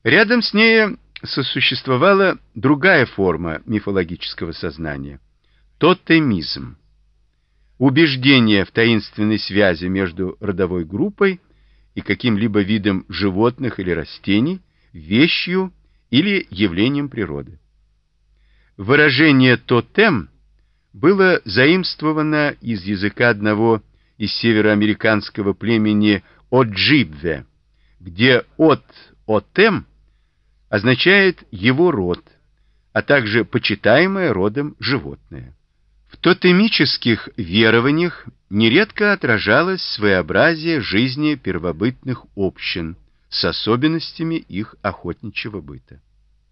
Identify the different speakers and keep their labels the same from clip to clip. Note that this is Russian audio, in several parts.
Speaker 1: Рядом с ней сосуществовала другая форма мифологического сознания – тотемизм. Убеждение в таинственной связи между родовой группой и каким-либо видом животных или растений, вещью или явлением природы. Выражение «тотем» было заимствовано из языка одного из североамериканского племени Оджибве, где «отем» означает «его род», а также почитаемое родом животное. В тотемических верованиях нередко отражалось своеобразие жизни первобытных общин с особенностями их охотничьего быта.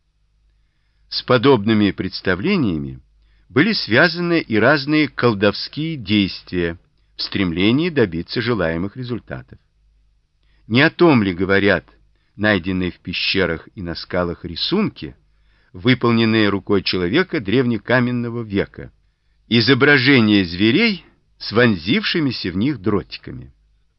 Speaker 1: С подобными представлениями были связаны и разные колдовские действия в стремлении добиться желаемых результатов. Не о том ли говорят найденные в пещерах и на скалах рисунки, выполненные рукой человека древнекаменного века, изображения зверей с вонзившимися в них дротиками.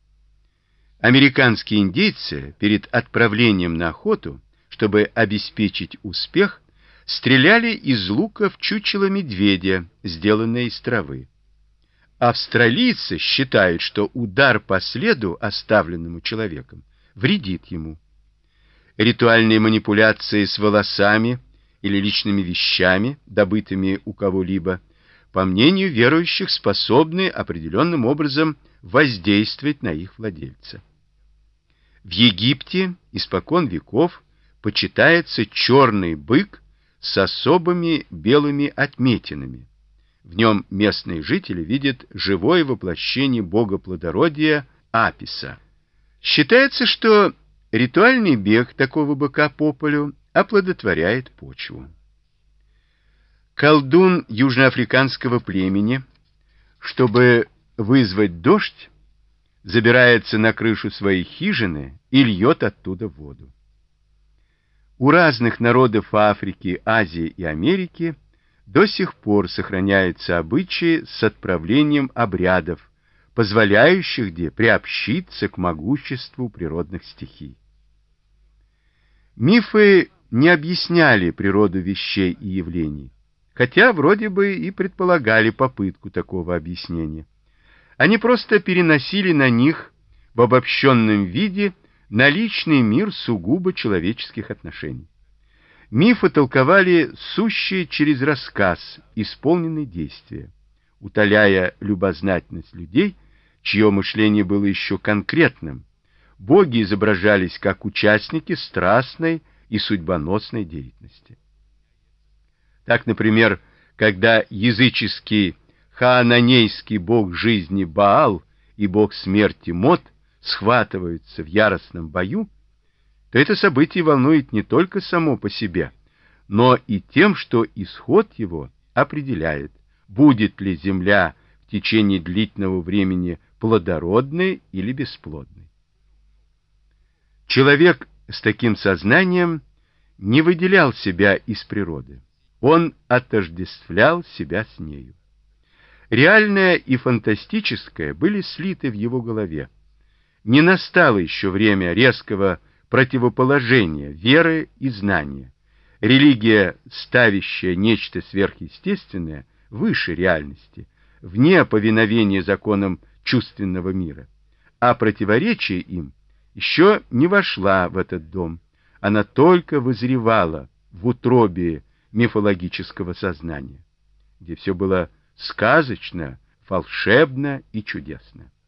Speaker 1: Американские индейцы перед отправлением на охоту, чтобы обеспечить успех, стреляли из лука в чучело медведя, сделанное из травы. Австралийцы считают, что удар по следу, оставленному человеком, вредит ему. Ритуальные манипуляции с волосами или личными вещами, добытыми у кого-либо, по мнению верующих, способны определенным образом воздействовать на их владельца. В Египте испокон веков почитается черный бык с особыми белыми отметинами. В нем местные жители видят живое воплощение бога плодородия Аписа. Считается, что ритуальный бег такого быка по полю оплодотворяет почву. Колдун южноафриканского племени, чтобы вызвать дождь, забирается на крышу своей хижины и льет оттуда воду. У разных народов Африки, Азии и Америки до сих пор сохраняются обычаи с отправлением обрядов, позволяющих приобщиться к могуществу природных стихий. Мифы не объясняли природу вещей и явлений, хотя вроде бы и предполагали попытку такого объяснения. Они просто переносили на них в обобщенном виде наличный мир сугубо человеческих отношений. Мифы толковали сущее через рассказ, исполненный действия, утоляя любознательность людей, чье мышление было еще конкретным. Боги изображались как участники страстной и судьбоносной деятельности. Так, например, когда языческий хаананейский бог жизни Баал и бог смерти Мот схватываются в яростном бою, то это событие волнует не только само по себе, но и тем, что исход его определяет, будет ли земля в течение длительного времени плодородной или бесплодной. Человек с таким сознанием не выделял себя из природы, он отождествлял себя с нею. Реальное и фантастическое были слиты в его голове. Не настало еще время резкого противоположения веры и знания. Религия, ставящая нечто сверхъестественное выше реальности, вне повиновения законам чувственного мира, а противоречие им еще не вошла в этот дом, она только вызревала в утробе мифологического сознания, где все было сказочно, волшебно и чудесно.